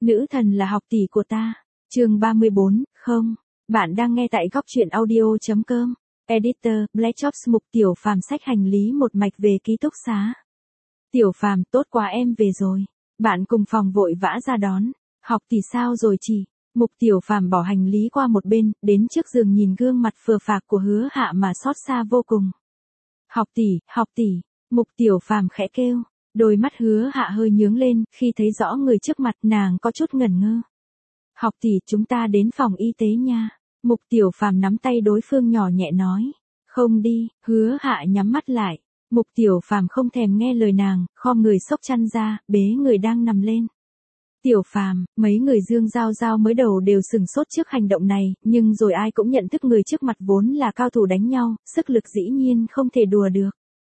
Nữ thần là học tỷ của ta. Chương 34, không. Bạn đang nghe tại góc truyện audio.com. Editor, Black Chops. Mục Tiểu Phàm xách hành lý một mạch về ký túc xá. Tiểu Phàm, tốt quá, em về rồi. Bạn cùng phòng vội vã ra đón. Học tỷ sao rồi chị? Mục Tiểu Phàm bỏ hành lý qua một bên, đến trước giường nhìn gương mặt phờ phạc của Hứa Hạ mà xót xa vô cùng. Học tỷ, Mục Tiểu Phàm khẽ kêu. Đôi mắt Hứa Hạ hơi nhướng lên, khi thấy rõ người trước mặt nàng có chút ngẩn ngơ. Học tỷ, chúng ta đến phòng y tế nha. Mục Tiểu Phàm nắm tay đối phương nhỏ nhẹ nói. Không đi. Hứa Hạ nhắm mắt lại. Mục Tiểu Phàm không thèm nghe lời nàng, khom người xốc chăn ra, bế người đang nằm lên. Tiểu Phàm, mấy người Dương Giao Giao mới đầu đều sừng sốt trước hành động này, nhưng rồi ai cũng nhận thức người trước mặt vốn là cao thủ đánh nhau, sức lực dĩ nhiên không thể đùa được.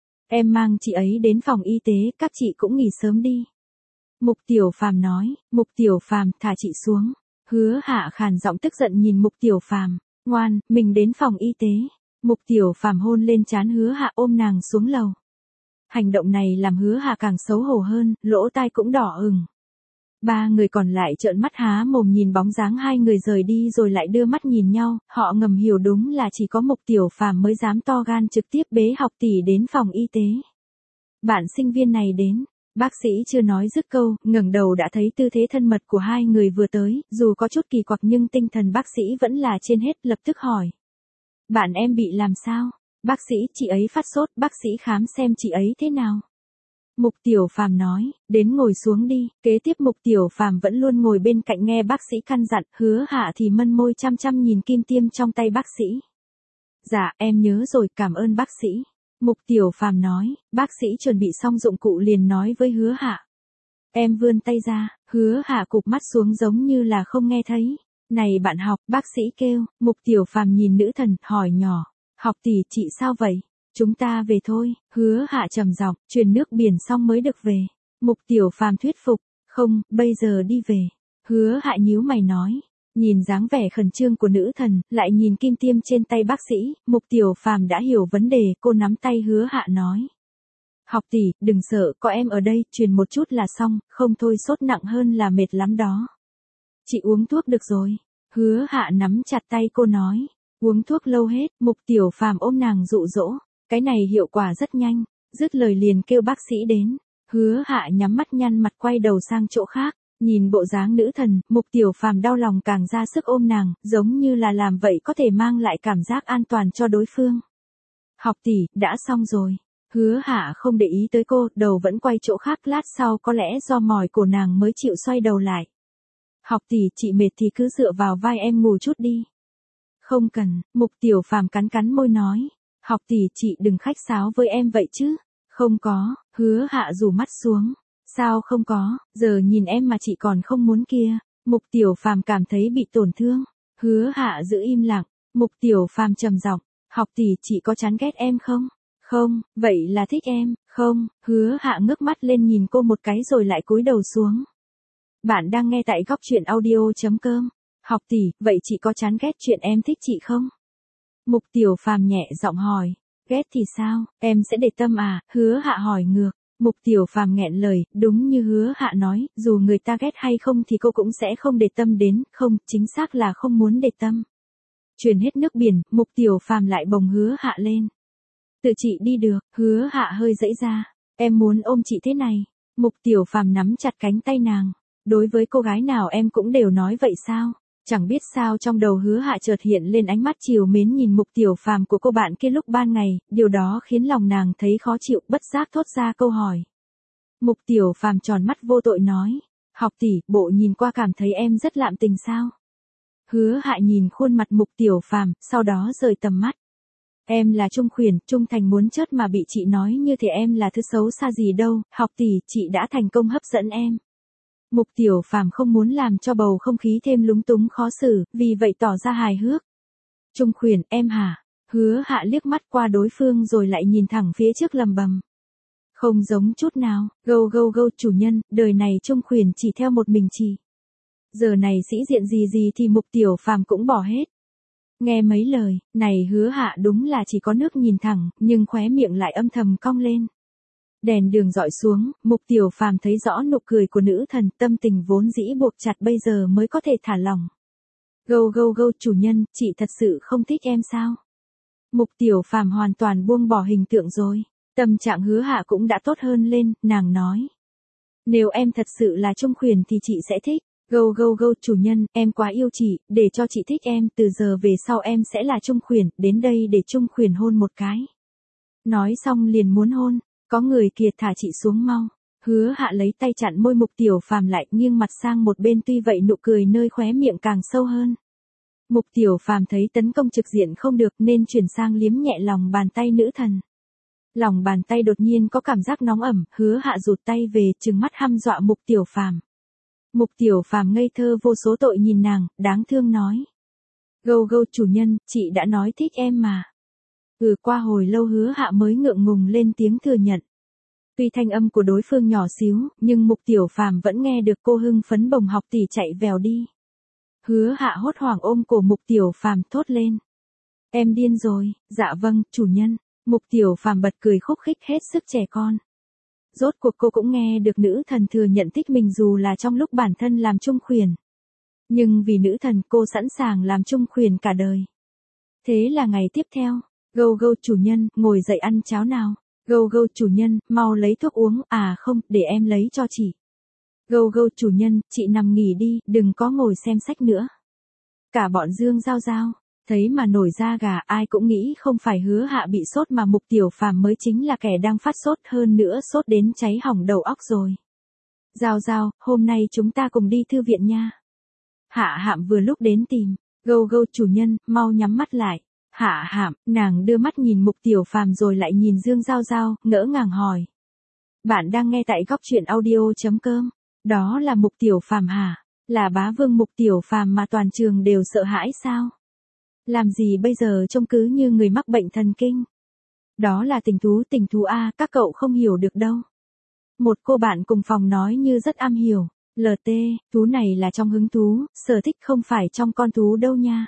Em mang chị ấy đến phòng y tế, các chị cũng nghỉ sớm đi. Mục Tiểu Phàm nói. Mục Tiểu Phàm, thả chị xuống. Hứa Hạ khàn giọng tức giận nhìn Mục Tiểu Phàm. Ngoan, mình đến phòng y tế. Mục Tiểu Phàm hôn lên trán Hứa Hạ, ôm nàng xuống lầu. Hành động này làm Hứa Hạ càng xấu hổ hơn, lỗ tai cũng đỏ ửng. Ba người còn lại trợn mắt há mồm nhìn bóng dáng hai người rời đi rồi lại đưa mắt nhìn nhau, họ ngầm hiểu đúng là chỉ có Mục Tiểu Phàm mới dám to gan trực tiếp bế học tỷ đến phòng y tế. Bạn sinh viên này đến, bác sĩ chưa nói dứt câu, ngẩng đầu đã thấy tư thế thân mật của hai người vừa tới, dù có chút kỳ quặc nhưng tinh thần bác sĩ vẫn là trên hết, lập tức hỏi. Bạn em bị làm sao? Bác sĩ, chị ấy phát sốt, bác sĩ khám xem chị ấy thế nào. Mục Tiểu Phàm nói, đến ngồi xuống đi. Kế tiếp Mục Tiểu Phàm vẫn luôn ngồi bên cạnh nghe bác sĩ căn dặn, Hứa Hạ thì mân môi chăm chăm nhìn kim tiêm trong tay bác sĩ. Dạ, em nhớ rồi, cảm ơn bác sĩ. Mục Tiểu Phàm nói, bác sĩ chuẩn bị xong dụng cụ liền nói với Hứa Hạ. Em vươn tay ra, Hứa Hạ cụp mắt xuống giống như là không nghe thấy. Này bạn học, bác sĩ kêu. Mục Tiểu Phàm nhìn nữ thần, hỏi nhỏ. Học tỷ, chị sao vậy? Chúng ta về thôi. Hứa Hạ trầm giọng, truyền nước biển xong mới được về. Mục Tiểu Phàm thuyết phục. Không, bây giờ đi về. Hứa Hạ nhíu mày nói. Nhìn dáng vẻ khẩn trương của nữ thần, lại nhìn kim tiêm trên tay bác sĩ, Mục Tiểu Phàm đã hiểu vấn đề, cô nắm tay Hứa Hạ nói. Học tỷ, đừng sợ, có em ở đây, truyền một chút là xong, không thôi sốt nặng hơn là mệt lắm đó. Chị uống thuốc được rồi. Hứa Hạ nắm chặt tay cô nói. Uống thuốc lâu hết. Mục Tiểu Phàm ôm nàng dụ dỗ. Cái này hiệu quả rất nhanh. Dứt lời liền kêu bác sĩ đến. Hứa Hạ nhắm mắt nhăn mặt quay đầu sang chỗ khác. Nhìn bộ dáng nữ thần, Mục Tiểu Phàm đau lòng càng ra sức ôm nàng, giống như là làm vậy có thể mang lại cảm giác an toàn cho đối phương. Học tỷ, đã xong rồi. Hứa Hạ không để ý tới cô, đầu vẫn quay chỗ khác, lát sau có lẽ do mỏi cổ nàng mới chịu xoay đầu lại. Học tỷ, chị mệt thì cứ dựa vào vai em ngủ chút đi. Không cần. Mục Tiểu Phàm cắn cắn môi nói. Học tỷ, chị đừng khách sáo với em vậy chứ. Không có. Hứa Hạ rủ mắt xuống. Sao không có, giờ nhìn em mà chị còn không muốn kia. Mục Tiểu Phàm cảm thấy bị tổn thương. Hứa Hạ giữ im lặng. Mục Tiểu Phàm trầm giọng. Học tỷ, chị có chán ghét em không? Không, vậy là thích em. Không. Hứa Hạ ngước mắt lên nhìn cô một cái rồi lại cúi đầu xuống. Bạn đang nghe tại góc truyện audio.com. Học tỷ, vậy chị có chán ghét chuyện em thích chị không? Mục Tiểu Phàm nhẹ giọng hỏi. Ghét thì sao, em sẽ để tâm à? Hứa Hạ hỏi ngược. Mục Tiểu Phàm nghẹn lời, đúng như Hứa Hạ nói, dù người ta ghét hay không thì cô cũng sẽ không để tâm đến, không, chính xác là không muốn để tâm. Truyền hết nước biển, Mục Tiểu Phàm lại bồng Hứa Hạ lên. Tự chị đi được. Hứa Hạ hơi giãy ra. Em muốn ôm chị thế này. Mục Tiểu Phàm nắm chặt cánh tay nàng. Đối với cô gái nào em cũng đều nói vậy sao? Chẳng biết sao trong đầu Hứa Hạ chợt hiện lên ánh mắt trìu mến nhìn Mục Tiểu Phàm của cô bạn kia lúc ban ngày, điều đó khiến lòng nàng thấy khó chịu, bất giác thốt ra câu hỏi. Mục Tiểu Phàm tròn mắt vô tội nói, học tỷ, bộ nhìn qua cảm thấy em rất lạm tình sao? Hứa Hạ nhìn khuôn mặt Mục Tiểu Phàm, sau đó rời tầm mắt. Em là trung khuyển, trung thành muốn chết mà bị chị nói như thế em là thứ xấu xa gì đâu, học tỷ, chị đã thành công hấp dẫn em. Mục Tiểu Phàm không muốn làm cho bầu không khí thêm lúng túng khó xử, vì vậy tỏ ra hài hước. Trung khuyển, em hả? Hứa Hạ liếc mắt qua đối phương rồi lại nhìn thẳng phía trước lầm bầm. Không giống chút nào, gâu chủ nhân, đời này trung khuyển chỉ theo một mình chị. Giờ này sĩ diện gì thì Mục Tiểu Phàm cũng bỏ hết. Nghe mấy lời, này Hứa Hạ đúng là chỉ có nước nhìn thẳng, nhưng khóe miệng lại âm thầm cong lên. Đèn đường dọi xuống, Mục Tiểu Phàm thấy rõ nụ cười của nữ thần, tâm tình vốn dĩ buộc chặt bây giờ mới có thể thả lỏng. Gâu gâu gâu chủ nhân, chị thật sự không thích em sao? Mục Tiểu Phàm hoàn toàn buông bỏ hình tượng rồi. Tâm trạng Hứa Hạ cũng đã tốt hơn lên, nàng nói. Nếu em thật sự là trung khuyển thì chị sẽ thích. Gâu gâu gâu chủ nhân, em quá yêu chị, để cho chị thích em, từ giờ về sau em sẽ là trung khuyển, đến đây để trung khuyển hôn một cái. Nói xong liền muốn hôn, có người kia thả chị xuống mau. Hứa Hạ lấy tay chặn môi Mục Tiểu Phàm lại, nghiêng mặt sang một bên, tuy vậy nụ cười nơi khóe miệng càng sâu hơn. Mục Tiểu Phàm thấy tấn công trực diện không được nên chuyển sang liếm nhẹ lòng bàn tay nữ thần. Lòng bàn tay đột nhiên có cảm giác nóng ẩm, Hứa Hạ rụt tay về, trừng mắt hăm dọa Mục Tiểu Phàm. Mục Tiểu Phàm ngây thơ vô số tội nhìn nàng, đáng thương nói. Gâu gâu chủ nhân, chị đã nói thích em mà. Qua hồi lâu Hứa Hạ mới ngượng ngùng lên tiếng thừa nhận. Tuy thanh âm của đối phương nhỏ xíu, nhưng Mục Tiểu Phàm vẫn nghe được cô hưng phấn bồng học tỷ chạy vèo đi. Hứa Hạ hốt hoảng ôm cổ Mục Tiểu Phàm thốt lên. Em điên rồi, dạ vâng, chủ nhân. Mục Tiểu Phàm bật cười khúc khích hết sức trẻ con. Rốt cuộc cô cũng nghe được nữ thần thừa nhận thích mình dù là trong lúc bản thân làm trung khuyển. Nhưng vì nữ thần cô sẵn sàng làm trung khuyển cả đời. Thế là ngày tiếp theo, gâu gâu chủ nhân, ngồi dậy ăn cháo nào. Gâu gâu chủ nhân, mau lấy thuốc uống, à không, để em lấy cho chị. Gâu gâu chủ nhân, chị nằm nghỉ đi, đừng có ngồi xem sách nữa. Cả bọn Dương Giao Giao, thấy mà nổi da gà, ai cũng nghĩ không phải Hứa Hạ bị sốt mà Mục Tiểu Phàm mới chính là kẻ đang phát sốt, hơn nữa sốt đến cháy hỏng đầu óc rồi. Giao Giao, hôm nay chúng ta cùng đi thư viện nha. Hạ Hạm vừa lúc đến tìm. Gâu gâu chủ nhân, mau nhắm mắt lại. Hạ Hạm, nàng đưa mắt nhìn Mục Tiểu Phàm rồi lại nhìn Dương Giao Giao, ngỡ ngàng hỏi. Bạn đang nghe tại góc truyện audio.com. Đó là Mục Tiểu Phàm hả? Là bá vương Mục Tiểu Phàm mà toàn trường đều sợ hãi sao? Làm gì bây giờ trông cứ như người mắc bệnh thần kinh? Đó là tình thú a, các cậu không hiểu được đâu. Một cô bạn cùng phòng nói như rất am hiểu. LT, thú này là trong hứng thú, sở thích không phải trong con thú đâu nha.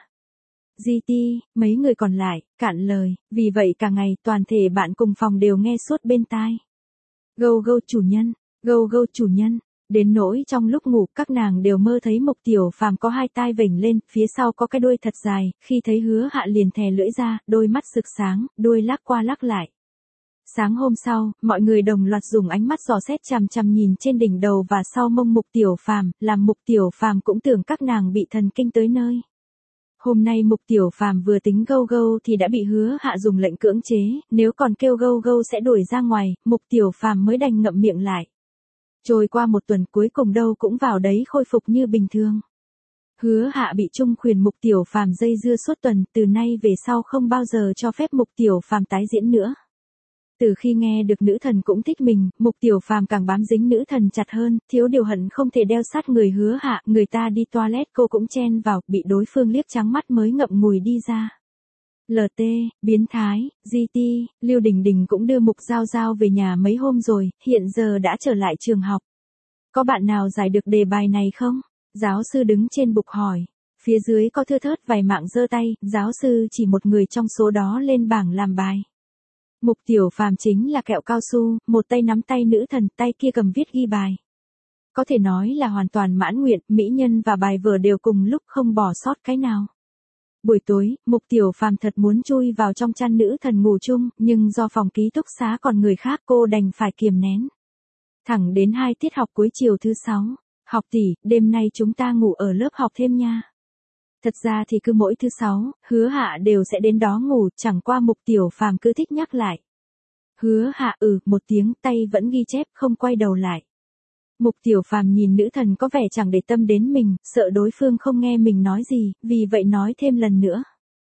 GT, mấy người còn lại, cạn lời, vì vậy cả ngày toàn thể bạn cùng phòng đều nghe suốt bên tai. Gâu gâu chủ nhân, gâu gâu chủ nhân. Đến nỗi trong lúc ngủ các nàng đều mơ thấy Mục Tiểu Phàm có hai tai vểnh lên, phía sau có cái đuôi thật dài, khi thấy Hứa Hạ liền thè lưỡi ra, đôi mắt rực sáng, đuôi lắc qua lắc lại. Sáng hôm sau, mọi người đồng loạt dùng ánh mắt dò xét chằm chằm nhìn trên đỉnh đầu và sau mông Mục Tiểu Phàm, làm Mục Tiểu Phàm cũng tưởng các nàng bị thần kinh tới nơi. Hôm nay Mục Tiểu Phàm vừa tính gâu gâu thì đã bị Hứa Hạ dùng lệnh cưỡng chế, nếu còn kêu gâu gâu sẽ đuổi ra ngoài, Mục Tiểu Phàm mới đành ngậm miệng lại. Trôi qua một tuần cuối cùng đâu cũng vào đấy khôi phục như bình thường. Hứa Hạ bị trung khuyển Mục Tiểu Phàm dây dưa suốt tuần, từ nay về sau không bao giờ cho phép Mục Tiểu Phàm tái diễn nữa. Từ khi nghe được nữ thần cũng thích mình, Mục Tiểu Phàm càng bám dính nữ thần chặt hơn, thiếu điều hận không thể đeo sát người Hứa Hạ, người ta đi toilet cô cũng chen vào, bị đối phương liếc trắng mắt mới ngậm ngùi đi ra. LT, biến thái, GT, Lưu Đình Đình cũng đưa Mục Giao Giao về nhà mấy hôm rồi, hiện giờ đã trở lại trường học. Có bạn nào giải được đề bài này không? Giáo sư đứng trên bục hỏi. Phía dưới có thưa thớt vài mạng giơ tay, giáo sư chỉ một người trong số đó lên bảng làm bài. Mục Tiểu Phàm chính là kẹo cao su, một tay nắm tay nữ thần, tay kia cầm viết ghi bài. Có thể nói là hoàn toàn mãn nguyện, mỹ nhân và bài vở đều cùng lúc không bỏ sót cái nào. Buổi tối, Mục Tiểu Phàm thật muốn chui vào trong chăn nữ thần ngủ chung, nhưng do phòng ký túc xá còn người khác cô đành phải kiềm nén. Thẳng đến 2 tiết học cuối chiều thứ 6, học tỷ, đêm nay chúng ta ngủ ở lớp học thêm nha. Thật ra thì cứ mỗi thứ 6, Hứa Hạ đều sẽ đến đó ngủ, chẳng qua Mục Tiểu Phàm cứ thích nhắc lại. Hứa Hạ một tiếng, tay vẫn ghi chép, không quay đầu lại. Mục Tiểu Phàm nhìn nữ thần có vẻ chẳng để tâm đến mình, sợ đối phương không nghe mình nói gì, vì vậy nói thêm lần nữa.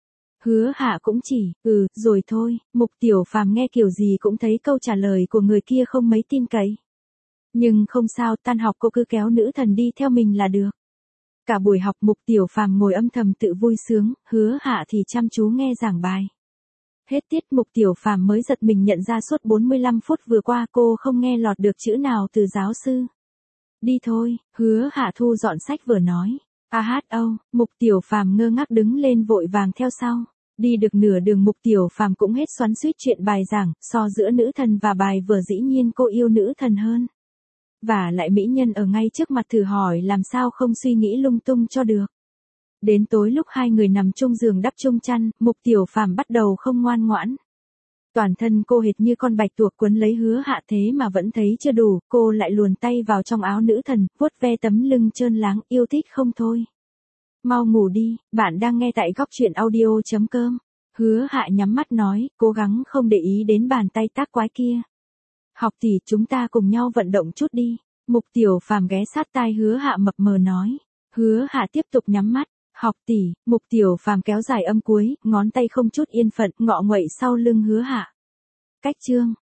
Hứa Hạ cũng chỉ, rồi thôi, Mục Tiểu Phàm nghe kiểu gì cũng thấy câu trả lời của người kia không mấy tin cậy. Nhưng không sao, tan học cô cứ kéo nữ thần đi theo mình là được. Cả buổi học Mục Tiểu Phàm ngồi âm thầm tự vui sướng, Hứa Hạ thì chăm chú nghe giảng bài. Hết tiết Mục Tiểu Phàm mới giật mình nhận ra suốt 45 phút vừa qua cô không nghe lọt được chữ nào từ giáo sư. Đi thôi, Hứa Hạ thu dọn sách vừa nói. Mục Tiểu Phàm ngơ ngác đứng lên vội vàng theo sau. Đi được nửa đường Mục Tiểu Phàm cũng hết xoắn xuýt chuyện bài giảng, so giữa nữ thần và bài vở dĩ nhiên cô yêu nữ thần hơn. Và lại mỹ nhân ở ngay trước mặt thử hỏi làm sao không suy nghĩ lung tung cho được. Đến tối lúc hai người nằm chung giường đắp chung chăn, Mục Tiểu Phàm bắt đầu không ngoan ngoãn. Toàn thân cô hệt như con bạch tuộc quấn lấy Hứa Hạ thế mà vẫn thấy chưa đủ, cô lại luồn tay vào trong áo nữ thần, vuốt ve tấm lưng trơn láng, yêu thích không thôi. Mau ngủ đi, bạn đang nghe tại góc truyện audio.com. Hứa Hạ nhắm mắt nói, cố gắng không để ý đến bàn tay tác quái kia. Học tỷ, chúng ta cùng nhau vận động chút đi. Mục Tiểu Phàm ghé sát tai Hứa Hạ mập mờ nói. Hứa Hạ tiếp tục nhắm mắt. Học tỷ, Mục Tiểu Phàm kéo dài âm cuối, ngón tay không chút yên phận, ngọ nguậy sau lưng Hứa Hạ. Cách chương